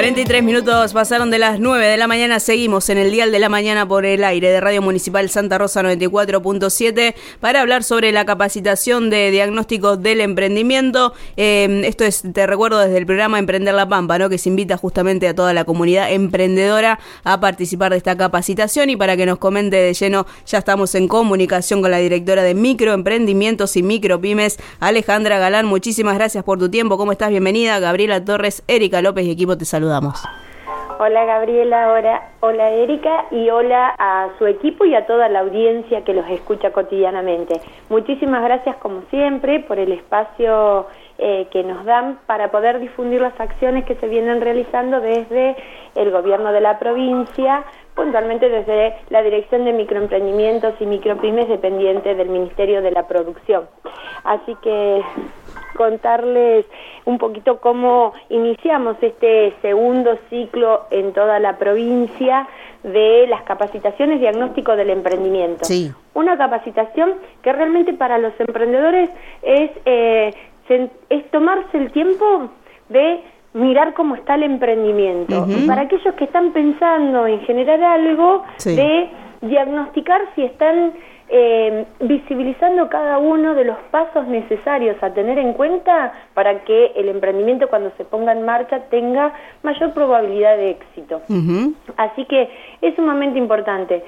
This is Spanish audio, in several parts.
23 minutos pasaron de las 9 de la mañana. Seguimos en el Dial de la Mañana por el aire de Radio Municipal Santa Rosa 94.7 para hablar sobre la capacitación de diagnóstico del emprendimiento. Esto es, te recuerdo, desde el programa Emprender la Pampa, ¿no? Que se invita justamente a toda la comunidad emprendedora a participar de esta capacitación. Y para que nos comente de lleno, ya estamos en comunicación con la directora de Microemprendimientos y Micropymes, Alejandra Galán. Muchísimas gracias por tu tiempo. ¿Cómo estás? Bienvenida. Gabriela Torres, Erika López y equipo te saludamos. Hola Gabriela, hola Erika y hola a su equipo y a toda la audiencia que los escucha cotidianamente. Muchísimas gracias como siempre por el espacio que nos dan para poder difundir las acciones que se vienen realizando desde el gobierno de la provincia, puntualmente desde la Dirección de Microemprendimientos y Micropymes dependiente del Ministerio de la Producción. Así que contarles un poquito cómo iniciamos este segundo ciclo en toda la provincia de las capacitaciones diagnóstico del emprendimiento. Sí. Una capacitación que realmente para los emprendedores es tomarse el tiempo de mirar cómo está el emprendimiento. Y para aquellos que están pensando en generar algo, sí, de diagnosticar si están visibilizando cada uno de los pasos necesarios a tener en cuenta para que el emprendimiento, cuando se ponga en marcha, tenga mayor probabilidad de éxito. Así que es sumamente importante,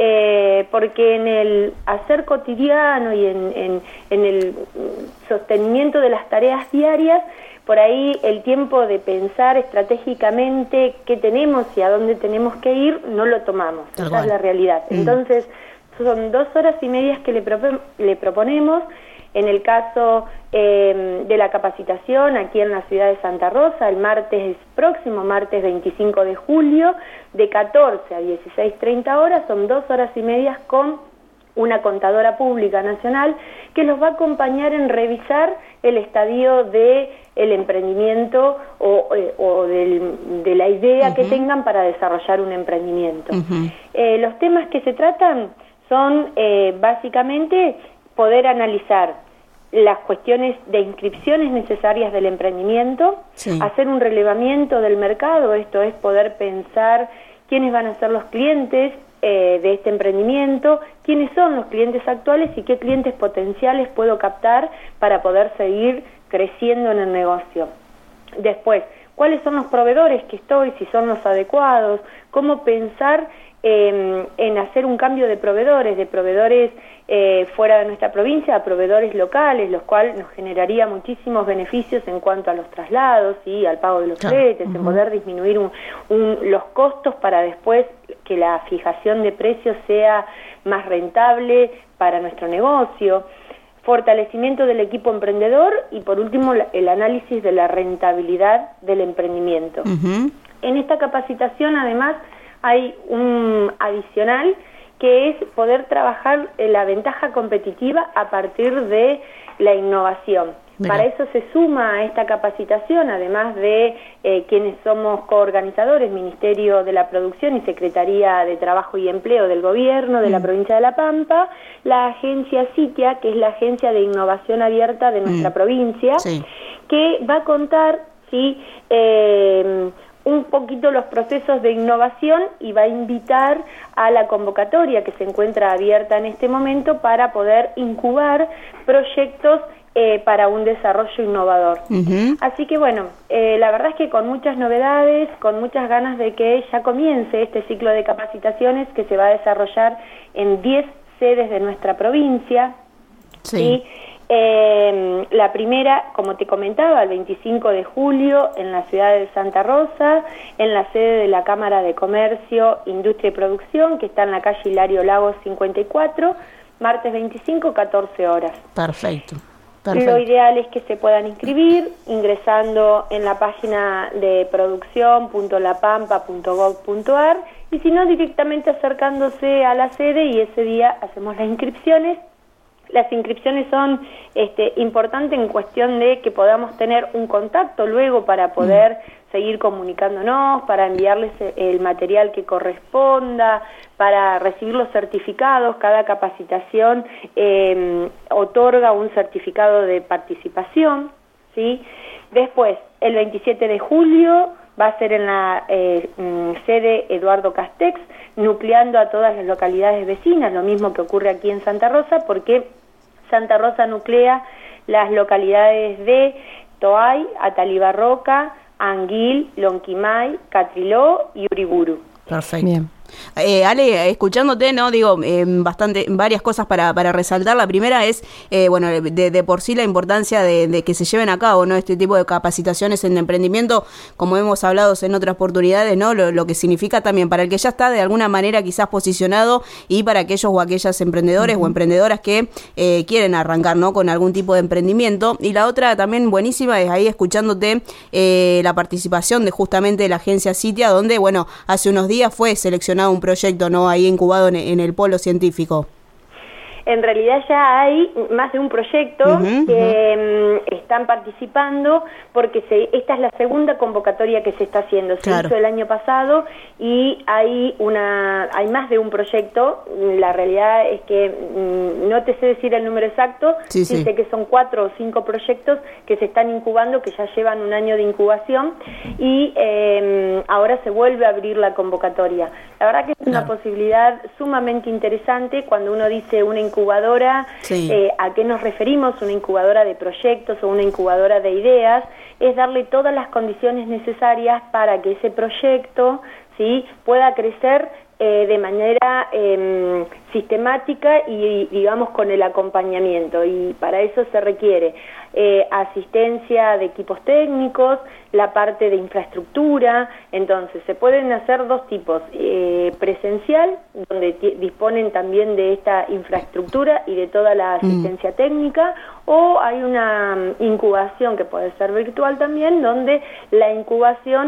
porque en el hacer cotidiano y en el sostenimiento de las tareas diarias, por ahí el tiempo de pensar estratégicamente qué tenemos y a dónde tenemos que ir, no lo tomamos. Esa es la realidad. Entonces, son 2 horas y media que le proponemos. En el caso de la capacitación aquí en la ciudad de Santa Rosa, el próximo martes 25 de julio, de 14 a 16:30 horas, son 2 horas y media con una contadora pública nacional que los va a acompañar en revisar el estadio de el emprendimiento o de la idea que tengan para desarrollar un emprendimiento. Los temas que se tratan son básicamente poder analizar las cuestiones de inscripciones necesarias del emprendimiento, sí, hacer un relevamiento del mercado, esto es poder pensar quiénes van a ser los clientes de este emprendimiento, quiénes son los clientes actuales y qué clientes potenciales puedo captar para poder seguir creciendo en el negocio. Después, cuáles son los proveedores que si son los adecuados, cómo pensar en hacer un cambio de proveedores fuera de nuestra provincia a proveedores locales, los cuales nos generaría muchísimos beneficios en cuanto a los traslados y al pago de los fletes, en poder disminuir los costos para después que la fijación de precios sea más rentable para nuestro negocio. Fortalecimiento del equipo emprendedor y por último el análisis de la rentabilidad del emprendimiento. En esta capacitación además hay un adicional que es poder trabajar la ventaja competitiva a partir de la innovación. Mira. Para eso se suma a esta capacitación, además de quienes somos coorganizadores, Ministerio de la Producción y Secretaría de Trabajo y Empleo del Gobierno de la Provincia de La Pampa, la agencia CITIA, que es la Agencia de Innovación Abierta de nuestra provincia, sí, que va a contar, sí, un poquito los procesos de innovación y va a invitar a la convocatoria que se encuentra abierta en este momento para poder incubar proyectos para un desarrollo innovador. Así que bueno, la verdad es que con muchas novedades, con muchas ganas de que ya comience este ciclo de capacitaciones que se va a desarrollar en 10 sedes de nuestra provincia. Sí. La primera, como te comentaba, el 25 de julio en la ciudad de Santa Rosa, en la sede de la Cámara de Comercio, Industria y Producción, que está en la calle Hilario Lagos 54, martes 25, 14 horas. Perfecto. Lo ideal es que se puedan inscribir ingresando en la página de producción.lapampa.gov.ar y si no, directamente acercándose a la sede y ese día hacemos las inscripciones. Las inscripciones son importantes en cuestión de que podamos tener un contacto luego para poder seguir comunicándonos, para enviarles el material que corresponda, para recibir los certificados. Cada capacitación otorga un certificado de participación, ¿sí? Después, el 27 de julio, va a ser en la sede Eduardo Castex, nucleando a todas las localidades vecinas, lo mismo que ocurre aquí en Santa Rosa, porque Santa Rosa nuclea las localidades de Toay, Atalibarroca, Anguil, Lonquimay, Catriló y Uriburu. Perfecto. Bien. Ale, escuchándote, no digo varias cosas para resaltar. La primera es, bueno, de por sí la importancia de que se lleven a cabo, ¿no?, este tipo de capacitaciones en emprendimiento, como hemos hablado en otras oportunidades, ¿no?, lo que significa también para el que ya está de alguna manera quizás posicionado y para aquellos o aquellas emprendedores o emprendedoras que quieren arrancar, ¿no?, con algún tipo de emprendimiento. Y la otra también buenísima es ahí escuchándote la participación de justamente la agencia Citia, donde, bueno, hace unos días fue seleccionado un proyecto, ¿no?, ahí incubado en el polo científico. En realidad ya hay más de un proyecto que están participando, porque esta es la segunda convocatoria que se está haciendo. Se hizo el año pasado y hay más de un proyecto. La realidad es que no te sé decir el número exacto, sí sé que son 4 o 5 proyectos que se están incubando, que ya llevan un año de incubación, y ahora se vuelve a abrir la convocatoria. La verdad que es una posibilidad sumamente interesante cuando uno dice una incubadora, ¿a qué nos referimos? Una incubadora de proyectos o una incubadora de ideas, es darle todas las condiciones necesarias para que ese proyecto, ¿sí?, pueda crecer de manera sistemática y, digamos, con el acompañamiento, y para eso se requiere asistencia de equipos técnicos, la parte de infraestructura. Entonces se pueden hacer dos tipos, presencial, donde disponen también de esta infraestructura y de toda la asistencia técnica, o hay una incubación que puede ser virtual también, donde la incubación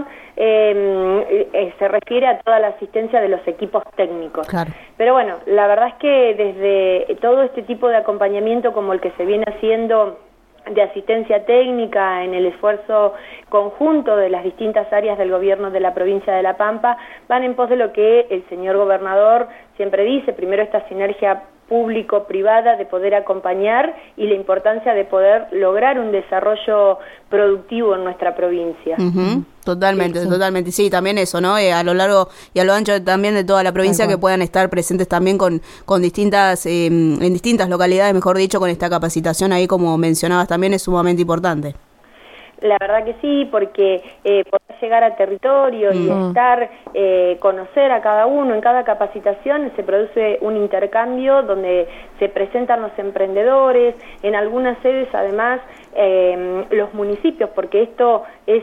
se refiere a toda la asistencia de los equipos técnicos. Claro. Pero bueno, la verdad es que desde todo este tipo de acompañamiento como el que se viene haciendo de asistencia técnica en el esfuerzo conjunto de las distintas áreas del gobierno de la provincia de La Pampa, van en pos de lo que el señor gobernador siempre dice: primero esta sinergia público-privada de poder acompañar y la importancia de poder lograr un desarrollo productivo en nuestra provincia. Totalmente, totalmente. Sí, también eso, ¿no? A lo largo y a lo ancho también de toda la provincia, que puedan estar presentes también con distintas, en distintas localidades, mejor dicho, con esta capacitación ahí, como mencionabas, también es sumamente importante. La verdad que sí, porque poder llegar a territorio y estar, conocer a cada uno, en cada capacitación se produce un intercambio donde se presentan los emprendedores, en algunas sedes además los municipios, porque esto es,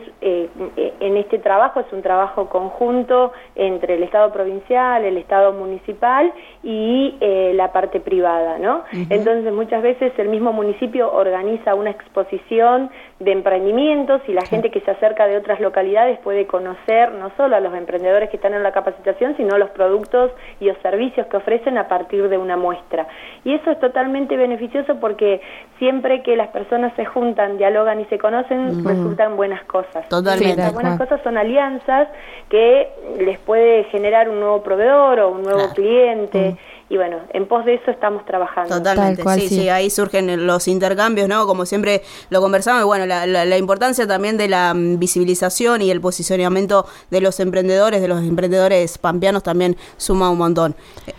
en este trabajo es un trabajo conjunto entre el Estado provincial, el Estado municipal y la parte privada, ¿no? Entonces muchas veces el mismo municipio organiza una exposición de emprendimientos y la gente que se acerca de otras localidades puede conocer no solo a los emprendedores que están en la capacitación, sino los productos y los servicios que ofrecen a partir de una muestra. Y eso es totalmente beneficioso porque siempre que las personas se juntan, dialogan y se conocen, resultan buenas cosas. Totalmente. Las buenas cosas son alianzas que les puede generar un nuevo proveedor o un nuevo cliente. Y bueno, en pos de eso estamos trabajando. Totalmente, sí, ahí surgen los intercambios, ¿no? Como siempre lo conversamos, y bueno, la importancia también de la visibilización y el posicionamiento de los emprendedores pampeanos también suma un montón.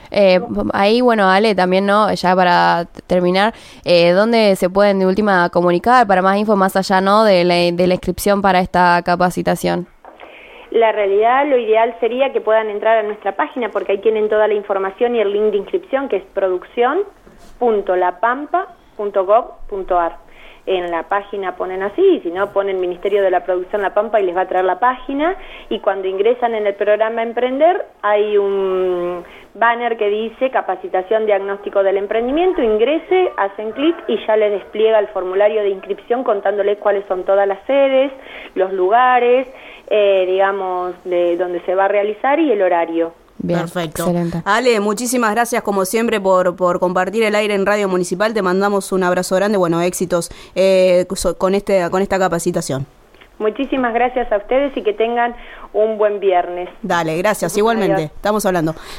Ahí, bueno, Ale, también, ¿no? Ya para terminar, ¿dónde se pueden de última comunicar para más info, más allá, ¿no?, de la inscripción para esta capacitación? La realidad, lo ideal sería que puedan entrar a nuestra página, porque ahí tienen toda la información y el link de inscripción, que es producción.lapampa.gov.ar. En la página ponen así, y si no ponen Ministerio de la Producción La Pampa y les va a traer la página, y cuando ingresan en el programa Emprender hay un banner que dice Capacitación Diagnóstico del Emprendimiento. Ingrese, hacen clic y ya les despliega el formulario de inscripción contándoles cuáles son todas las sedes, los lugares, digamos, de donde se va a realizar y el horario. Bien, perfecto. Excelente. Ale, muchísimas gracias como siempre por compartir el aire en Radio Municipal. Te mandamos un abrazo grande, bueno, éxitos con esta capacitación. Muchísimas gracias a ustedes y que tengan un buen viernes. Dale, gracias, igualmente. Adiós. Estamos hablando.